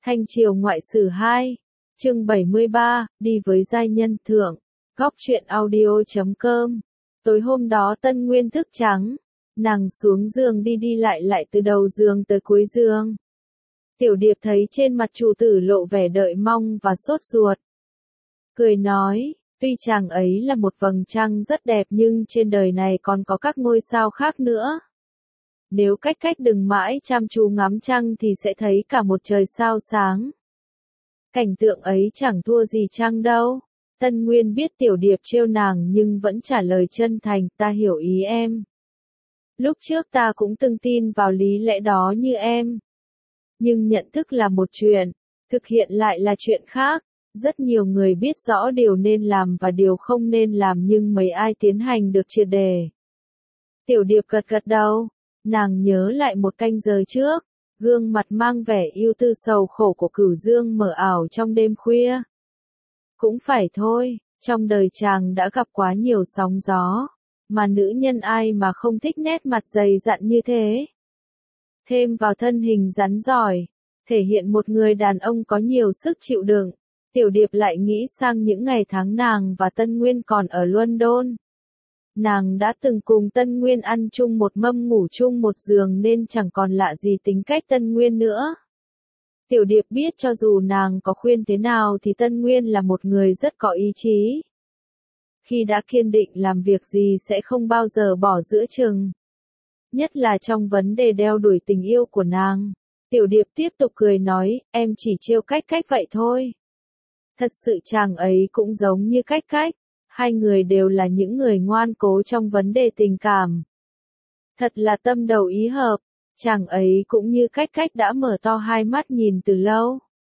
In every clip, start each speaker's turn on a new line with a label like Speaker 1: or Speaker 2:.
Speaker 1: Thanh Triều Ngoại Sử 2, chương 73, đi với giai nhân thượng, góc truyện audio.com. Tối hôm đó Tân Nguyên thức trắng, nàng xuống giường đi lại từ đầu giường tới cuối giường. Tiểu Điệp thấy trên mặt chủ tử lộ vẻ đợi mong và sốt ruột. Cười nói, tuy chàng ấy là một vầng trăng rất đẹp nhưng trên đời này còn có các ngôi sao khác nữa. Nếu cách đừng mãi chăm chú ngắm trăng thì sẽ thấy cả một trời sao sáng. Cảnh tượng ấy chẳng thua gì trăng đâu. Tân Nguyên biết Tiểu Điệp trêu nàng nhưng vẫn trả lời chân thành, ta hiểu ý em. Lúc trước ta cũng từng tin vào lý lẽ đó như em. Nhưng nhận thức là một chuyện, thực hiện lại là chuyện khác. Rất nhiều người biết rõ điều nên làm và điều không nên làm nhưng mấy ai tiến hành được triệt đề. Tiểu Điệp gật đầu, nàng nhớ lại một canh giờ trước, gương mặt mang vẻ ưu tư sầu khổ của Cửu Dương mờ ảo trong đêm khuya. Cũng phải thôi, trong đời chàng đã gặp quá nhiều sóng gió, mà nữ nhân ai mà không thích nét mặt dày dặn như thế. Thêm vào thân hình rắn giỏi, thể hiện một người đàn ông có nhiều sức chịu đựng. Tiểu Điệp lại nghĩ sang những ngày tháng nàng và Tân Nguyên còn ở London. Nàng đã từng cùng Tân Nguyên ăn chung một mâm ngủ chung một giường nên chẳng còn lạ gì tính cách Tân Nguyên nữa. Tiểu Điệp biết cho dù nàng có khuyên thế nào thì Tân Nguyên là một người rất có ý chí. Khi đã kiên định làm việc gì sẽ không bao giờ bỏ giữa chừng. Nhất là trong vấn đề đeo đuổi tình yêu của nàng. Tiểu Điệp tiếp tục cười nói, em chỉ trêu cách vậy thôi. Thật sự chàng ấy cũng giống như cách. Hai người đều là những người ngoan cố trong vấn đề tình cảm. Thật là tâm đầu ý hợp, chàng ấy cũng như cách đã mở to hai mắt nhìn từ lâu.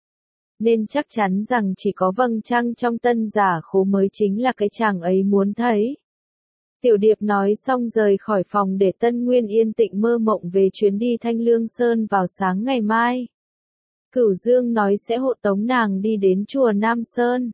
Speaker 1: Nên chắc chắn rằng chỉ có vầng trăng trong Tân Giả Khố mới chính là cái chàng ấy muốn thấy. Tiểu Điệp nói xong rời khỏi phòng để Tân Nguyên yên tĩnh mơ mộng về chuyến đi Thanh Lương Sơn vào sáng ngày mai. Cửu Dương nói sẽ hộ tống nàng đi đến chùa Nam Sơn.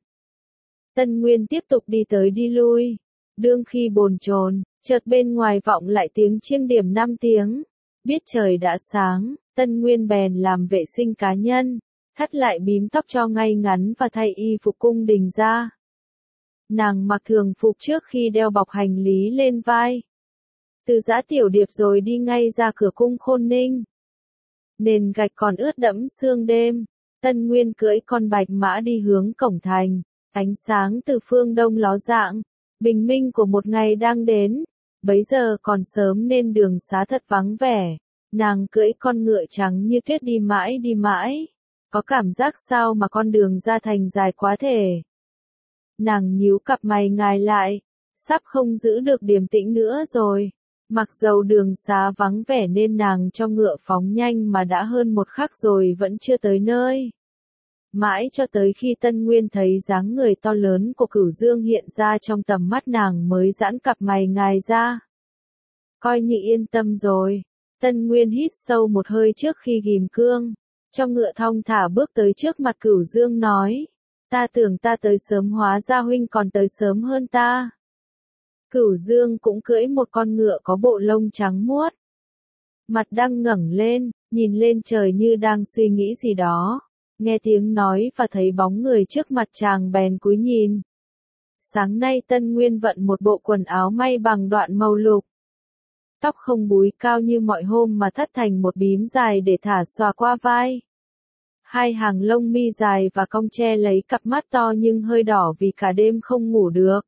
Speaker 1: Tân Nguyên tiếp tục đi tới đi lui, đương khi bồn chồn, chợt bên ngoài vọng lại tiếng chiêng điểm 5 tiếng. Biết trời đã sáng, Tân Nguyên bèn làm vệ sinh cá nhân, thắt lại bím tóc cho ngay ngắn và thay y phục cung đình ra. Nàng mặc thường phục trước khi đeo bọc hành lý lên vai. Từ Dã Tiểu Điệp rồi đi ngay ra cửa cung Khôn Ninh. Nền gạch còn ướt đẫm sương đêm, Tân Nguyên cưỡi con bạch mã đi hướng cổng thành. Ánh sáng từ phương đông ló dạng, bình minh của một ngày đang đến, bấy giờ còn sớm nên đường xá thật vắng vẻ, nàng cưỡi con ngựa trắng như tuyết đi mãi, có cảm giác sao mà con đường ra thành dài quá thể. Nàng nhíu cặp mày ngài lại, sắp không giữ được điềm tĩnh nữa rồi, mặc dầu đường xá vắng vẻ nên nàng cho ngựa phóng nhanh mà đã hơn một khắc rồi vẫn chưa tới nơi. Mãi cho tới khi Tân Nguyên thấy dáng người to lớn của Cửu Dương hiện ra trong tầm mắt nàng mới giãn cặp mày ngài ra. Coi như yên tâm rồi, Tân Nguyên hít sâu một hơi trước khi ghim cương, cho ngựa thong thả bước tới trước mặt Cửu Dương nói, ta tưởng ta tới sớm hóa ra huynh còn tới sớm hơn ta. Cửu Dương cũng cưỡi một con ngựa có bộ lông trắng muốt. Mặt đang ngẩng lên, nhìn lên trời như đang suy nghĩ gì đó. Nghe tiếng nói và thấy bóng người trước mặt chàng bèn cúi nhìn. Sáng nay Tân Nguyên vận một bộ quần áo may bằng đoạn màu lục. Tóc không búi cao như mọi hôm mà thắt thành một bím dài để thả xòa qua vai. Hai hàng lông mi dài và cong che lấy cặp mắt to nhưng hơi đỏ vì cả đêm không ngủ được.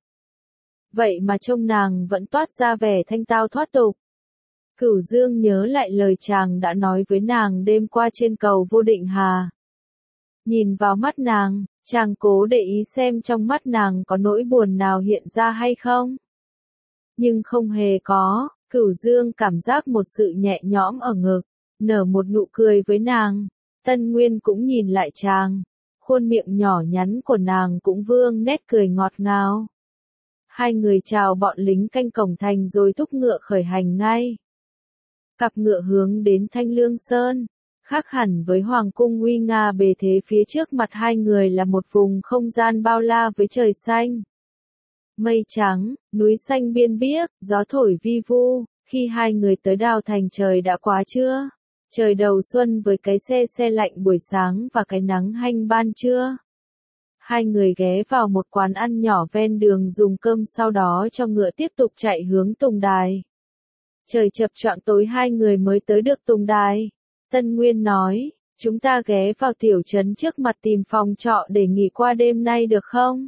Speaker 1: Vậy mà trông nàng vẫn toát ra vẻ thanh tao thoát tục. Cửu Dương nhớ lại lời chàng đã nói với nàng đêm qua trên cầu Vô Định Hà. Nhìn vào mắt nàng, chàng cố để ý xem trong mắt nàng có nỗi buồn nào hiện ra hay không. Nhưng không hề có, Cửu Dương cảm giác một sự nhẹ nhõm ở ngực, nở một nụ cười với nàng. Tân Nguyên cũng nhìn lại chàng, khuôn miệng nhỏ nhắn của nàng cũng vương nét cười ngọt ngào. Hai người chào bọn lính canh cổng thành rồi thúc ngựa khởi hành ngay. Cặp ngựa hướng đến Thanh Lương Sơn. Khác hẳn với hoàng cung uy nga bề thế phía trước mặt hai người là một vùng không gian bao la với trời xanh. Mây trắng, núi xanh biên biếc, gió thổi vi vu, khi hai người tới Đào Thành trời đã quá trưa. Trời đầu xuân với cái se lạnh buổi sáng và cái nắng hanh ban trưa. Hai người ghé vào một quán ăn nhỏ ven đường dùng cơm sau đó cho ngựa tiếp tục chạy hướng Tùng Đài. Trời chập choạng tối hai người mới tới được Tùng Đài. Tân Nguyên nói, chúng ta ghé vào tiểu trấn trước mặt tìm phòng trọ để nghỉ qua đêm nay được không?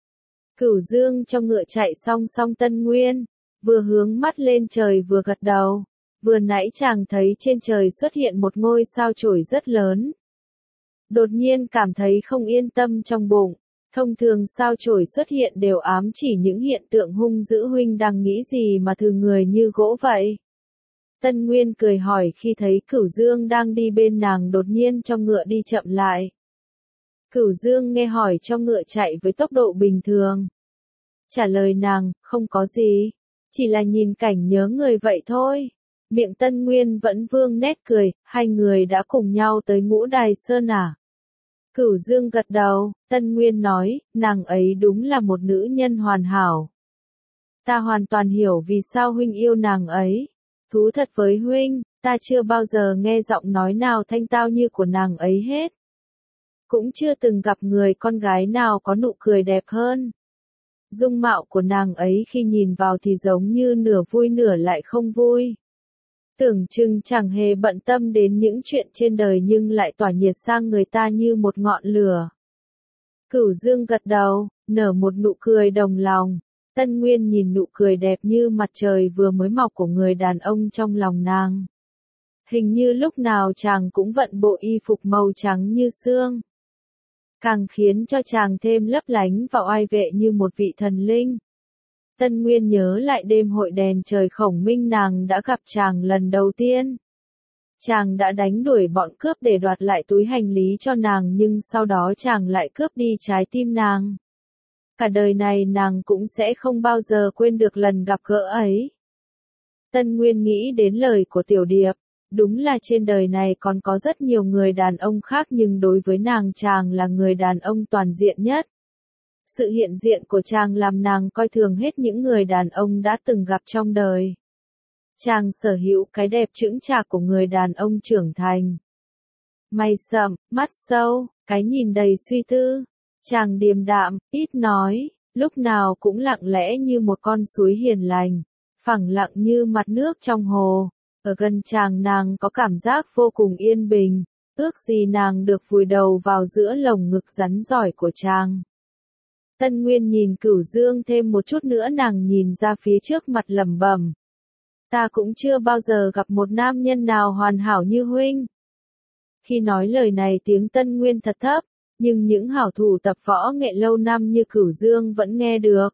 Speaker 1: Cửu Dương cho ngựa chạy song song Tân Nguyên, vừa hướng mắt lên trời vừa gật đầu. Vừa nãy chàng thấy trên trời xuất hiện một ngôi sao chổi rất lớn. Đột nhiên cảm thấy không yên tâm trong bụng. Thông thường sao chổi xuất hiện đều ám chỉ những hiện tượng hung dữ, huynh đang nghĩ gì mà thừ người như gỗ vậy? Tân Nguyên cười hỏi khi thấy Cửu Dương đang đi bên nàng đột nhiên cho ngựa đi chậm lại. Cửu Dương nghe hỏi cho ngựa chạy với tốc độ bình thường. Trả lời nàng, không có gì. Chỉ là nhìn cảnh nhớ người vậy thôi. Miệng Tân Nguyên vẫn vương nét cười, hai người đã cùng nhau tới Ngũ Đài Sơn à? Cửu Dương gật đầu, Tân Nguyên nói, nàng ấy đúng là một nữ nhân hoàn hảo. Ta hoàn toàn hiểu vì sao huynh yêu nàng ấy. Thú thật với huynh, ta chưa bao giờ nghe giọng nói nào thanh tao như của nàng ấy hết. Cũng chưa từng gặp người con gái nào có nụ cười đẹp hơn. Dung mạo của nàng ấy khi nhìn vào thì giống như nửa vui nửa lại không vui. Tưởng chừng chẳng hề bận tâm đến những chuyện trên đời nhưng lại tỏa nhiệt sang người ta như một ngọn lửa. Cửu Dương gật đầu, nở một nụ cười đồng lòng. Tân Nguyên nhìn nụ cười đẹp như mặt trời vừa mới mọc của người đàn ông trong lòng nàng. Hình như lúc nào chàng cũng vận bộ y phục màu trắng như sương. Càng khiến cho chàng thêm lấp lánh và oai vệ như một vị thần linh. Tân Nguyên nhớ lại đêm hội đèn trời Khổng Minh nàng đã gặp chàng lần đầu tiên. Chàng đã đánh đuổi bọn cướp để đoạt lại túi hành lý cho nàng nhưng sau đó chàng lại cướp đi trái tim nàng. Cả đời này nàng cũng sẽ không bao giờ quên được lần gặp gỡ ấy. Tân Nguyên nghĩ đến lời của Tiểu Điệp. Đúng là trên đời này còn có rất nhiều người đàn ông khác nhưng đối với nàng chàng là người đàn ông toàn diện nhất. Sự hiện diện của chàng làm nàng coi thường hết những người đàn ông đã từng gặp trong đời. Chàng sở hữu cái đẹp chững chạc của người đàn ông trưởng thành. Mày sậm, mắt sâu, cái nhìn đầy suy tư. Chàng điềm đạm, ít nói, lúc nào cũng lặng lẽ như một con suối hiền lành, phẳng lặng như mặt nước trong hồ. Ở gần chàng nàng có cảm giác vô cùng yên bình, ước gì nàng được vùi đầu vào giữa lồng ngực rắn giỏi của chàng. Tân Nguyên nhìn Cửu Dương thêm một chút nữa nàng nhìn ra phía trước mặt lẩm bẩm. Ta cũng chưa bao giờ gặp một nam nhân nào hoàn hảo như huynh. Khi nói lời này tiếng Tân Nguyên thật thấp, nhưng những hảo thủ tập võ nghệ lâu năm như Cửu Dương vẫn nghe được.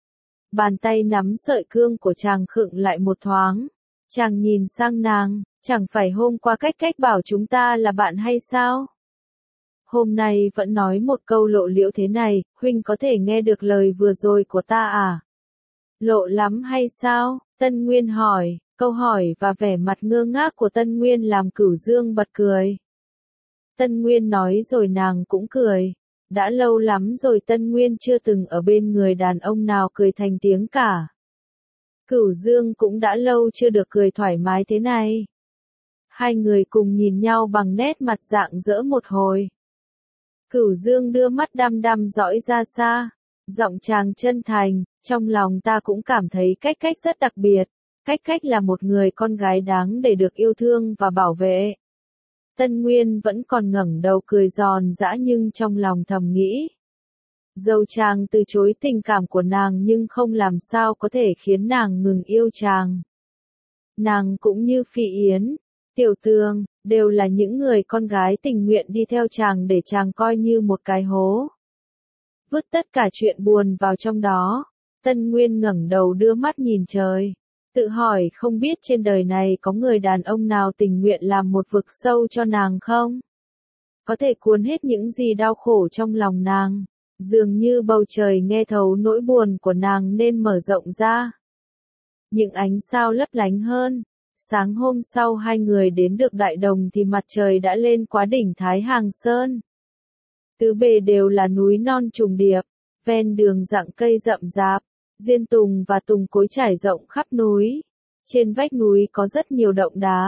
Speaker 1: Bàn tay nắm sợi cương của chàng khựng lại một thoáng. Chàng nhìn sang nàng, chẳng phải hôm qua cách bảo chúng ta là bạn hay sao? Hôm nay vẫn nói một câu lộ liễu thế này, huynh có thể nghe được lời vừa rồi của ta à? Lộ lắm hay sao? Tân Nguyên hỏi, câu hỏi và vẻ mặt ngơ ngác của Tân Nguyên làm Cửu Dương bật cười. Tân Nguyên nói rồi nàng cũng cười. Đã lâu lắm rồi Tân Nguyên chưa từng ở bên người đàn ông nào cười thành tiếng cả. Cửu Dương cũng đã lâu chưa được cười thoải mái thế này. Hai người cùng nhìn nhau bằng nét mặt rạng rỡ một hồi. Cửu Dương đưa mắt đăm đăm dõi ra xa. Giọng chàng chân thành, trong lòng ta cũng cảm thấy cách rất đặc biệt. Cách là một người con gái đáng để được yêu thương và bảo vệ. Tân Nguyên vẫn còn ngẩng đầu cười giòn giã nhưng trong lòng thầm nghĩ. Dẫu chàng từ chối tình cảm của nàng nhưng không làm sao có thể khiến nàng ngừng yêu chàng. Nàng cũng như Phi Yến, Tiểu Tường, đều là những người con gái tình nguyện đi theo chàng để chàng coi như một cái hố. Vứt tất cả chuyện buồn vào trong đó, Tân Nguyên ngẩng đầu đưa mắt nhìn trời. Tự hỏi không biết trên đời này có người đàn ông nào tình nguyện làm một vực sâu cho nàng không? Có thể cuốn hết những gì đau khổ trong lòng nàng. Dường như bầu trời nghe thấu nỗi buồn của nàng nên mở rộng ra. Những ánh sao lấp lánh hơn. Sáng hôm sau hai người đến được Đại Đồng thì mặt trời đã lên quá đỉnh Thái Hàng Sơn. Tứ bề đều là núi non trùng điệp, ven đường rặng cây rậm rạp, duyên tùng và tùng cối trải rộng khắp núi. Trên vách núi có rất nhiều động đá,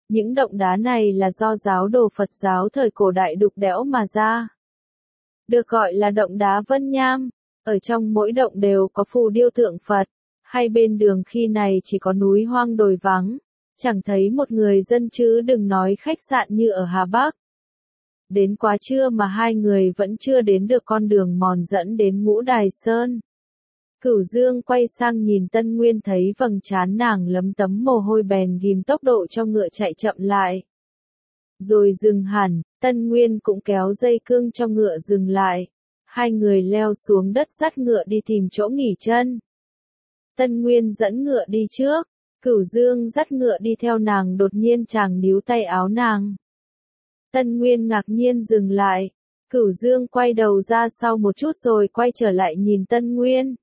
Speaker 1: Những động đá này là do giáo đồ Phật giáo thời cổ đại đục đẽo mà ra. Được gọi là động đá Vân Nham, ở trong mỗi động đều có phù điêu tượng Phật, hai bên đường khi này chỉ có núi hoang đồi vắng, chẳng thấy một người dân chứ đừng nói khách sạn như ở Hà Bắc. Đến quá trưa mà hai người vẫn chưa đến được con đường mòn dẫn đến Ngũ Đài Sơn. Cửu Dương quay sang nhìn Tân Nguyên thấy vầng trán nàng lấm tấm mồ hôi bèn ghim tốc độ cho ngựa chạy chậm lại. Rồi dừng hẳn, Tân Nguyên cũng kéo dây cương cho ngựa dừng lại. Hai người leo xuống đất dắt ngựa đi tìm chỗ nghỉ chân. Tân Nguyên dẫn ngựa đi trước, Cửu Dương dắt ngựa đi theo nàng, đột nhiên chàng níu tay áo nàng. Tân Nguyên ngạc nhiên dừng lại, Cửu Dương quay đầu ra sau một chút rồi quay trở lại nhìn Tân Nguyên.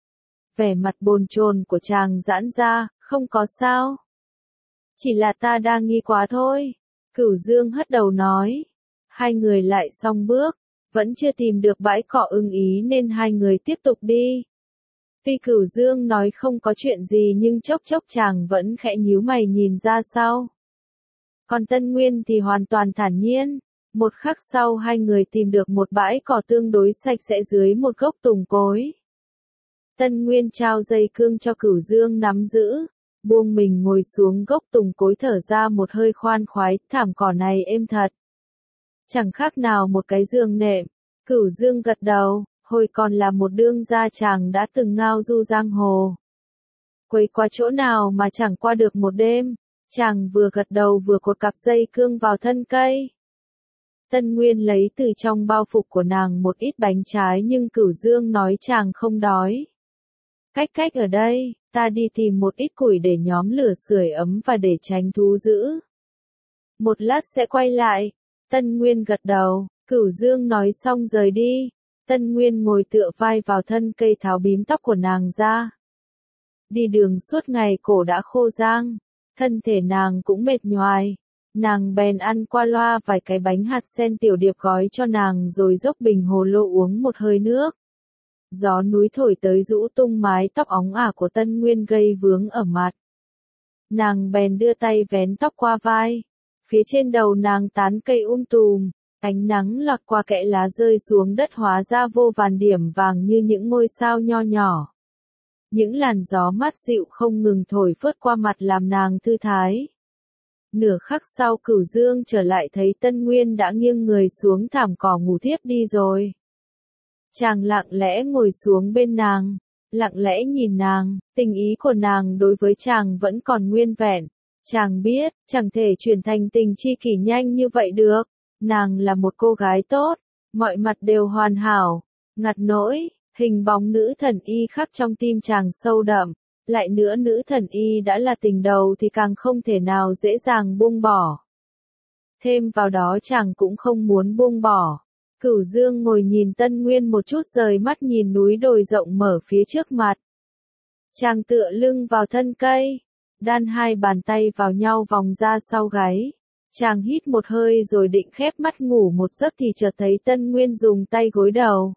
Speaker 1: Vẻ mặt bồn chồn của chàng giãn ra, không có sao. Chỉ là ta đang nghi quá thôi. Cửu Dương hất đầu nói. Hai người lại song bước, vẫn chưa tìm được bãi cỏ ưng ý nên hai người tiếp tục đi. Tuy Cửu Dương nói không có chuyện gì nhưng chốc chốc chàng vẫn khẽ nhíu mày nhìn ra sau. Còn Tân Nguyên thì hoàn toàn thản nhiên. Một khắc sau hai người tìm được một bãi cỏ tương đối sạch sẽ dưới một gốc tùng cối. Tân Nguyên trao dây cương cho Cửu Dương nắm giữ, buông mình ngồi xuống gốc tùng cối thở ra một hơi khoan khoái, thảm cỏ này êm thật. Chẳng khác nào một cái giường nệm. Cửu Dương gật đầu, hồi còn là một đương gia chàng đã từng ngao du giang hồ. Quấy qua chỗ nào mà chẳng qua được một đêm, chàng vừa gật đầu vừa cột cặp dây cương vào thân cây. Tân Nguyên lấy từ trong bao phục của nàng một ít bánh trái nhưng Cửu Dương nói chàng không đói. Cách ở đây, ta đi tìm một ít củi để nhóm lửa sưởi ấm và để tránh thú dữ. Một lát sẽ quay lại. Tân Nguyên gật đầu, Cửu Dương nói xong rời đi. Tân Nguyên ngồi tựa vai vào thân cây tháo bím tóc của nàng ra. Đi đường suốt ngày cổ đã khô rang, thân thể nàng cũng mệt nhoài. Nàng bèn ăn qua loa vài cái bánh hạt sen Tiểu Điệp gói cho nàng rồi dốc bình hồ lô uống một hơi nước. Gió núi thổi tới rũ tung mái tóc óng ả của Tân Nguyên gây vướng ở mặt. Nàng bèn đưa tay vén tóc qua vai. Phía trên đầu nàng tán cây tùm, ánh nắng lọt qua kẽ lá rơi xuống đất hóa ra vô vàn điểm vàng như những ngôi sao nho nhỏ. Những làn gió mát dịu không ngừng thổi phớt qua mặt làm nàng thư thái. Nửa khắc sau Cửu Dương trở lại thấy Tân Nguyên đã nghiêng người xuống thảm cỏ ngủ thiếp đi rồi. Chàng lặng lẽ ngồi xuống bên nàng, lặng lẽ nhìn nàng, tình ý của nàng đối với chàng vẫn còn nguyên vẹn. Chàng biết, chẳng thể chuyển thành tình tri kỷ nhanh như vậy được. Nàng là một cô gái tốt, mọi mặt đều hoàn hảo, ngặt nỗi, hình bóng nữ thần y khắc trong tim chàng sâu đậm. Lại nữa nữ thần y đã là tình đầu thì càng không thể nào dễ dàng buông bỏ. Thêm vào đó chàng cũng không muốn buông bỏ. Cửu Dương ngồi nhìn Tân Nguyên một chút rời mắt nhìn núi đồi rộng mở phía trước mặt. Chàng tựa lưng vào thân cây, đan hai bàn tay vào nhau vòng ra sau gáy. Chàng hít một hơi rồi định khép mắt ngủ một giấc thì chợt thấy Tân Nguyên dùng tay gối đầu.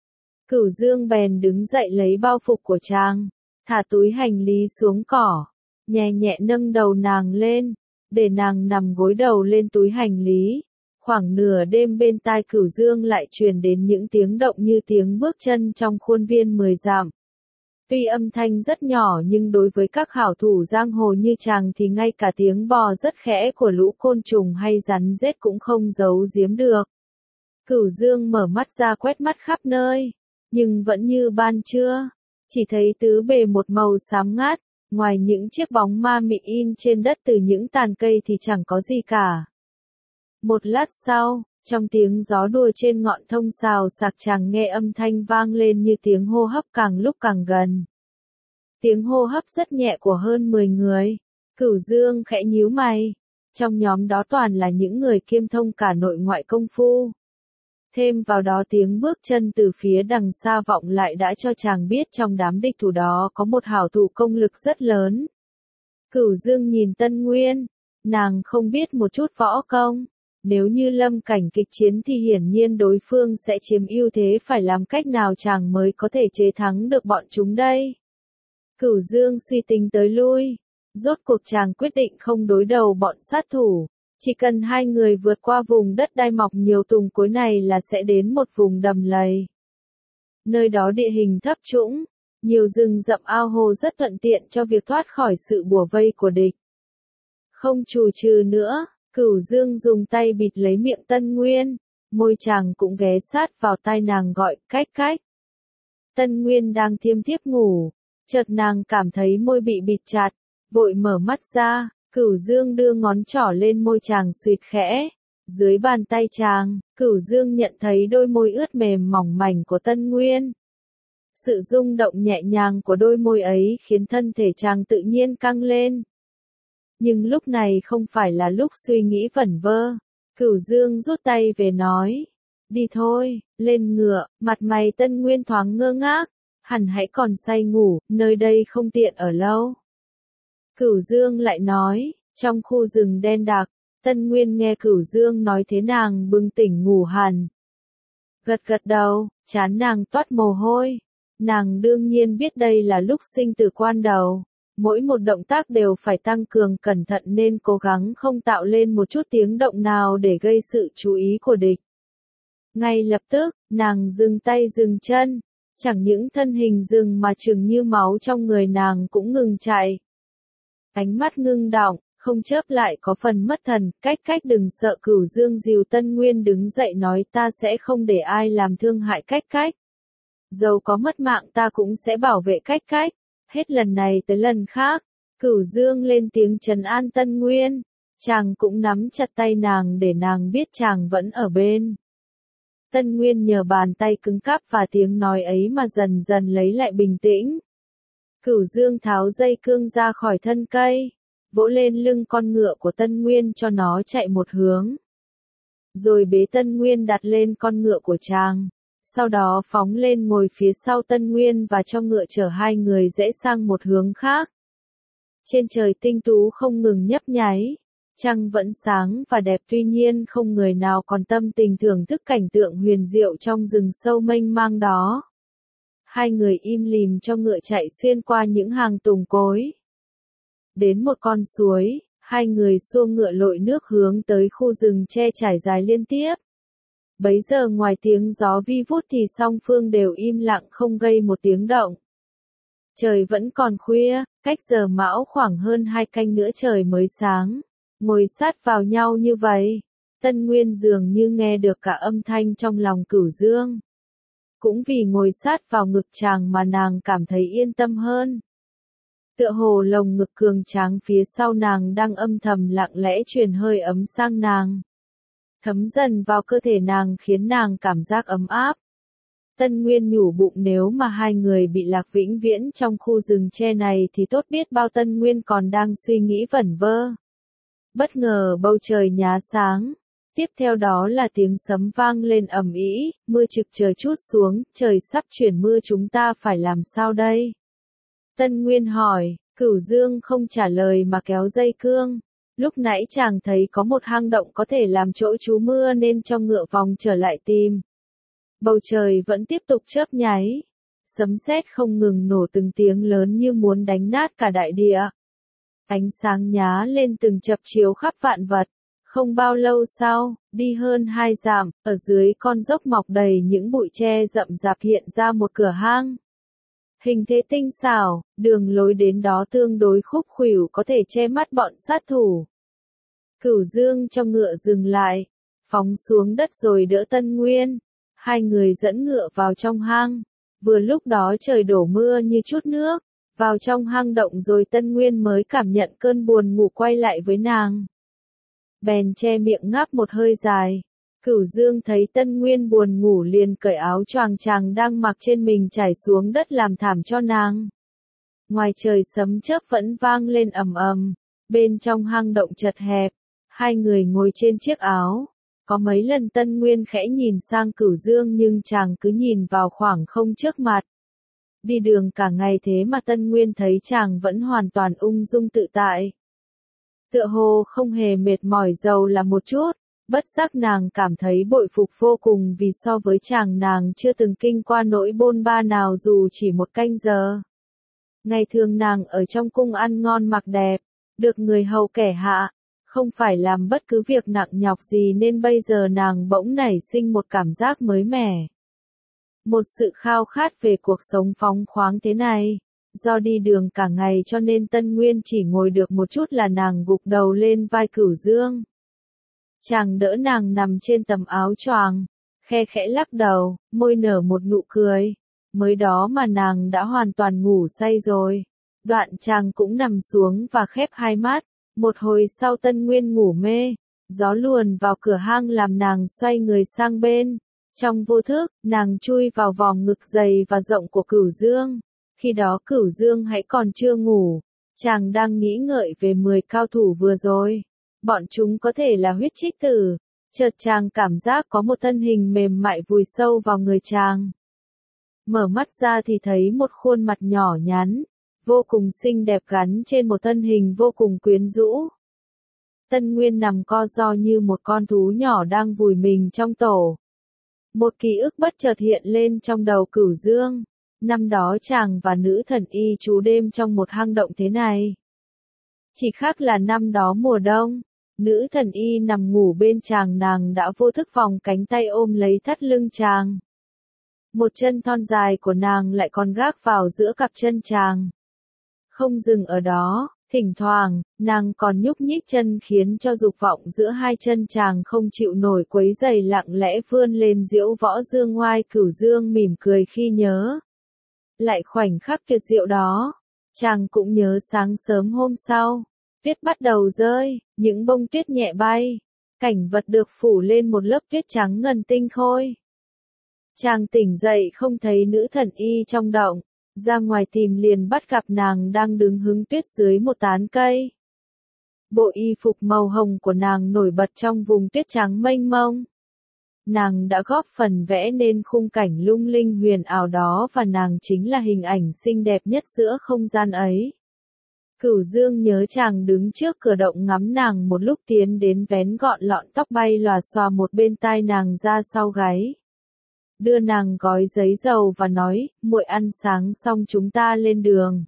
Speaker 1: Cửu Dương bèn đứng dậy lấy bao phục của chàng, thả túi hành lý xuống cỏ, nhẹ nhẹ nâng đầu nàng lên, để nàng nằm gối đầu lên túi hành lý. Khoảng nửa đêm bên tai Cửu Dương lại truyền đến những tiếng động như tiếng bước chân trong khuôn viên 10 dặm. Tuy âm thanh rất nhỏ nhưng đối với các hảo thủ giang hồ như chàng thì ngay cả tiếng bò rất khẽ của lũ côn trùng hay rắn rết cũng không giấu giếm được. Cửu Dương mở mắt ra quét mắt khắp nơi, nhưng vẫn như ban trưa, chỉ thấy tứ bề một màu xám ngát, ngoài những chiếc bóng ma mị in trên đất từ những tàn cây thì chẳng có gì cả. Một lát sau, trong tiếng gió đùa trên ngọn thông xào xạc chàng nghe âm thanh vang lên như tiếng hô hấp càng lúc càng gần. Tiếng hô hấp rất nhẹ của hơn 10 người. Cửu Dương khẽ nhíu mày. Trong nhóm đó toàn là những người kiêm thông cả nội ngoại công phu. Thêm vào đó tiếng bước chân từ phía đằng xa vọng lại đã cho chàng biết trong đám địch thủ đó có một hảo thủ công lực rất lớn. Cửu Dương nhìn Tân Nguyên, nàng không biết một chút võ công. Nếu như lâm cảnh kịch chiến thì hiển nhiên đối phương sẽ chiếm ưu thế, phải làm cách nào chàng mới có thể chế thắng được bọn chúng đây. Cửu Dương suy tính tới lui, Rốt cuộc chàng quyết định không đối đầu bọn sát thủ. Chỉ cần hai người vượt qua vùng đất đai mọc nhiều tùng cối này là sẽ đến một vùng đầm lầy. Nơi đó địa hình thấp trũng, nhiều rừng rậm ao hồ rất thuận tiện cho việc thoát khỏi sự bủa vây của địch. Không chù chừ nữa, Cửu Dương dùng tay bịt lấy miệng Tân Nguyên, môi chàng cũng ghé sát vào tai nàng gọi cách cách. Tân Nguyên đang thiêm thiếp ngủ, chợt nàng cảm thấy môi bị bịt chặt, vội mở mắt ra, Cửu Dương đưa ngón trỏ lên môi chàng suýt khẽ. Dưới bàn tay chàng, Cửu Dương nhận thấy đôi môi ướt mềm mỏng mảnh của Tân Nguyên. Sự rung động nhẹ nhàng của đôi môi ấy khiến thân thể chàng tự nhiên căng lên. Nhưng lúc này không phải là lúc suy nghĩ vẩn vơ. Cửu Dương rút tay về nói. Đi thôi, lên ngựa, mặt mày Tân Nguyên thoáng ngơ ngác. Hẳn hãy còn say ngủ, nơi đây không tiện ở lâu. Cửu Dương lại nói, trong khu rừng đen đặc, Tân Nguyên nghe Cửu Dương nói thế nàng bừng tỉnh ngủ hẳn. Gật gật đầu, trán nàng toát mồ hôi. Nàng đương nhiên biết đây là lúc sinh tử quan đầu. Mỗi một động tác đều phải tăng cường cẩn thận nên cố gắng không tạo lên một chút tiếng động nào để gây sự chú ý của địch. Ngay lập tức, nàng dừng tay dừng chân. Chẳng những thân hình dừng mà chừng như máu trong người nàng cũng ngừng chạy. Ánh mắt ngưng đọng, không chớp lại có phần mất thần, cách cách đừng sợ. Cửu Dương dìu Tân Nguyên đứng dậy nói ta sẽ không để ai làm thương hại cách cách. Dầu có mất mạng ta cũng sẽ bảo vệ cách cách. Hết lần này tới lần khác, Cửu Dương lên tiếng trấn an Tân Nguyên. Chàng cũng nắm chặt tay nàng để nàng biết chàng vẫn ở bên. Tân Nguyên nhờ bàn tay cứng cáp và tiếng nói ấy mà dần dần lấy lại bình tĩnh. Cửu Dương tháo dây cương ra khỏi thân cây, vỗ lên lưng con ngựa của Tân Nguyên cho nó chạy một hướng. Rồi bế Tân Nguyên đặt lên con ngựa của chàng. Sau đó phóng lên ngồi phía sau Tân Nguyên và cho ngựa chở hai người rẽ sang một hướng khác. Trên trời tinh tú không ngừng nhấp nháy. Trăng vẫn sáng và đẹp tuy nhiên không người nào còn tâm tình thưởng thức cảnh tượng huyền diệu trong rừng sâu mênh mang đó. Hai người im lìm cho ngựa chạy xuyên qua những hàng tùng cối. Đến một con suối, hai người xua ngựa lội nước hướng tới khu rừng tre trải dài liên tiếp. Bấy giờ ngoài tiếng gió vi vút thì song phương đều im lặng không gây một tiếng động. Trời vẫn còn khuya, cách giờ mão khoảng hơn 2 canh nữa trời mới sáng. Ngồi sát vào nhau như vậy, Tân Nguyên dường như nghe được cả âm thanh trong lòng Cửu Dương. Cũng vì ngồi sát vào ngực chàng mà nàng cảm thấy yên tâm hơn. Tựa hồ lồng ngực cường tráng phía sau nàng đang âm thầm lặng lẽ truyền hơi ấm sang nàng. Thấm dần vào cơ thể nàng khiến nàng cảm giác ấm áp. Tân Nguyên nhủ bụng nếu mà hai người bị lạc vĩnh viễn trong khu rừng tre này thì tốt biết bao. Tân Nguyên còn đang suy nghĩ vẩn vơ. Bất ngờ bầu trời nhá sáng. Tiếp theo đó là tiếng sấm vang lên ầm ĩ, mưa trực trời trút xuống, trời sắp chuyển mưa chúng ta phải làm sao đây? Tân Nguyên hỏi, Cửu Dương không trả lời mà kéo dây cương. Lúc nãy chàng thấy có một hang động có thể làm chỗ trú mưa nên cho ngựa vòng trở lại tìm. Bầu trời vẫn tiếp tục chớp nháy. Sấm sét không ngừng nổ từng tiếng lớn như muốn đánh nát cả đại địa. Ánh sáng nhá lên từng chập chiếu khắp vạn vật. Không bao lâu sau, đi hơn 2 dặm, ở dưới con dốc mọc đầy những bụi tre rậm rạp hiện ra một cửa hang. Hình thế tinh xảo, đường lối đến đó tương đối khúc khuỷu có thể che mắt bọn sát thủ. Cửu Dương cho ngựa dừng lại, phóng xuống đất rồi đỡ Tân Nguyên. Hai người dẫn ngựa vào trong hang. Vừa lúc đó trời đổ mưa như chút nước. Vào trong hang động rồi Tân Nguyên mới cảm nhận cơn buồn ngủ quay lại với nàng. Bèn che miệng ngáp một hơi dài. Cửu Dương thấy Tân Nguyên buồn ngủ liền cởi áo choàng chàng đang mặc trên mình trải xuống đất làm thảm cho nàng. Ngoài trời sấm chớp vẫn vang lên ầm ầm. Bên trong hang động chật hẹp. Hai người ngồi trên chiếc áo. Có mấy lần Tân Nguyên khẽ nhìn sang Cửu Dương nhưng chàng cứ nhìn vào khoảng không trước mặt. Đi đường cả ngày thế mà Tân Nguyên thấy chàng vẫn hoàn toàn ung dung tự tại. Tựa hồ không hề mệt mỏi dầu là một chút, bất giác nàng cảm thấy bội phục vô cùng vì so với chàng nàng chưa từng kinh qua nỗi bôn ba nào dù chỉ một canh giờ. Ngày thường nàng ở trong cung ăn ngon mặc đẹp, được người hầu kẻ hạ, không phải làm bất cứ việc nặng nhọc gì nên bây giờ nàng bỗng nảy sinh một cảm giác mới mẻ. Một sự khao khát về cuộc sống phóng khoáng thế này. Do đi đường cả ngày cho nên Tân Nguyên chỉ ngồi được một chút là nàng gục đầu lên vai Cửu Dương. Chàng đỡ nàng nằm trên tấm áo choàng, khe khẽ lắc đầu, môi nở một nụ cười. Mới đó mà nàng đã hoàn toàn ngủ say rồi. Đoạn chàng cũng nằm xuống và khép hai mắt. Một hồi sau Tân Nguyên ngủ mê, gió luồn vào cửa hang làm nàng xoay người sang bên. Trong vô thức, nàng chui vào vòng ngực dày và rộng của Cửu Dương. Khi đó Cửu Dương hãy còn chưa ngủ, chàng đang nghĩ ngợi về 10 cao thủ vừa rồi. Bọn chúng có thể là huyết trích tử. Chợt chàng cảm giác có một thân hình mềm mại vùi sâu vào người chàng. Mở mắt ra thì thấy một khuôn mặt nhỏ nhắn, vô cùng xinh đẹp gắn trên một thân hình vô cùng quyến rũ. Tân Nguyên nằm co ro như một con thú nhỏ đang vùi mình trong tổ. Một ký ức bất chợt hiện lên trong đầu Cửu Dương. Năm đó chàng và nữ thần y trú đêm trong một hang động thế này. Chỉ khác là năm đó mùa đông, nữ thần y nằm ngủ bên chàng, nàng đã vô thức vòng cánh tay ôm lấy thắt lưng chàng. Một chân thon dài của nàng lại còn gác vào giữa cặp chân chàng. Không dừng ở đó, thỉnh thoảng, nàng còn nhúc nhích chân khiến cho dục vọng giữa hai chân chàng không chịu nổi quấy rầy, lặng lẽ vươn lên diễu võ dương ngoai. Cửu Dương mỉm cười khi nhớ lại khoảnh khắc tuyệt diệu đó. Chàng cũng nhớ sáng sớm hôm sau, tuyết bắt đầu rơi, những bông tuyết nhẹ bay, cảnh vật được phủ lên một lớp tuyết trắng ngần tinh khôi. Chàng tỉnh dậy không thấy nữ thần y trong động, ra ngoài tìm liền bắt gặp nàng đang đứng hứng tuyết dưới một tán cây. Bộ y phục màu hồng của nàng nổi bật trong vùng tuyết trắng mênh mông. Nàng đã góp phần vẽ nên khung cảnh lung linh huyền ảo đó và nàng chính là hình ảnh xinh đẹp nhất giữa không gian ấy. Cửu Dương nhớ chàng đứng trước cửa động ngắm nàng một lúc, tiến đến vén gọn lọn tóc bay lòa xòa một bên tai nàng ra sau gáy. Đưa nàng gói giấy dầu và nói, muội ăn sáng xong chúng ta lên đường.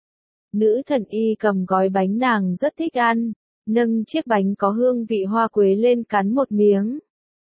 Speaker 1: Nữ thần y cầm gói bánh nàng rất thích ăn, nâng chiếc bánh có hương vị hoa quế lên cắn một miếng.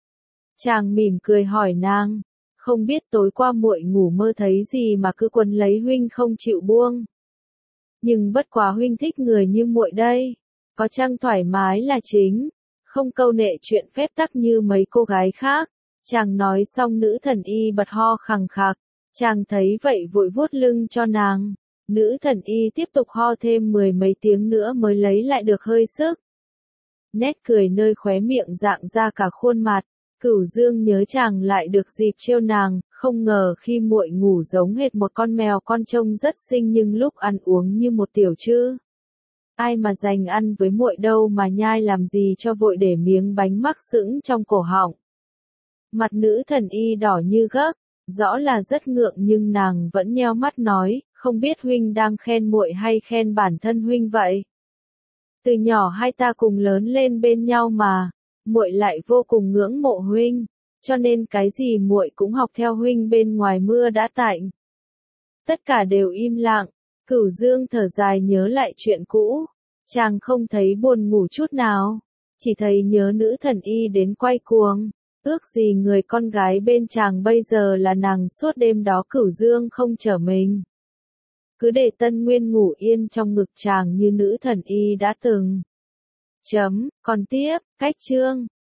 Speaker 1: Chàng mỉm cười hỏi nàng, không biết tối qua muội ngủ mơ thấy gì mà cứ quấn lấy huynh không chịu buông. Nhưng bất quá huynh thích người như muội đây, có chăng thoải mái là chính, không câu nệ chuyện phép tắc như mấy cô gái khác. Chàng nói xong nữ thần y bật ho khằng khặc, chàng thấy vậy vội vuốt lưng cho nàng. Nữ thần y tiếp tục ho thêm 10 mấy tiếng nữa mới lấy lại được hơi sức. Nét cười nơi khóe miệng rạng ra cả khuôn mặt. Cửu Dương nhớ chàng lại được dịp trêu nàng, không ngờ khi muội ngủ giống hệt một con mèo con trông rất xinh nhưng lúc ăn uống như một tiểu trư. Ai mà dành ăn với muội đâu mà nhai làm gì cho vội để miếng bánh mắc sững trong cổ họng. Mặt nữ thần y đỏ như gấc, rõ là rất ngượng nhưng nàng vẫn nheo mắt nói, không biết huynh đang khen muội hay khen bản thân huynh vậy. Từ nhỏ hai ta cùng lớn lên bên nhau mà, muội lại vô cùng ngưỡng mộ huynh, cho nên cái gì muội cũng học theo huynh. Bên ngoài mưa đã tạnh. Tất cả đều im lặng, Cửu Dương thở dài nhớ lại chuyện cũ, chàng không thấy buồn ngủ chút nào, chỉ thấy nhớ nữ thần y đến quay cuồng. Ước gì người con gái bên chàng bây giờ là nàng suốt đêm đó. Cửu Dương không trở mình, cứ để Tân Nguyên ngủ yên trong ngực chàng như nữ thần y đã từng. Còn tiếp, cách chương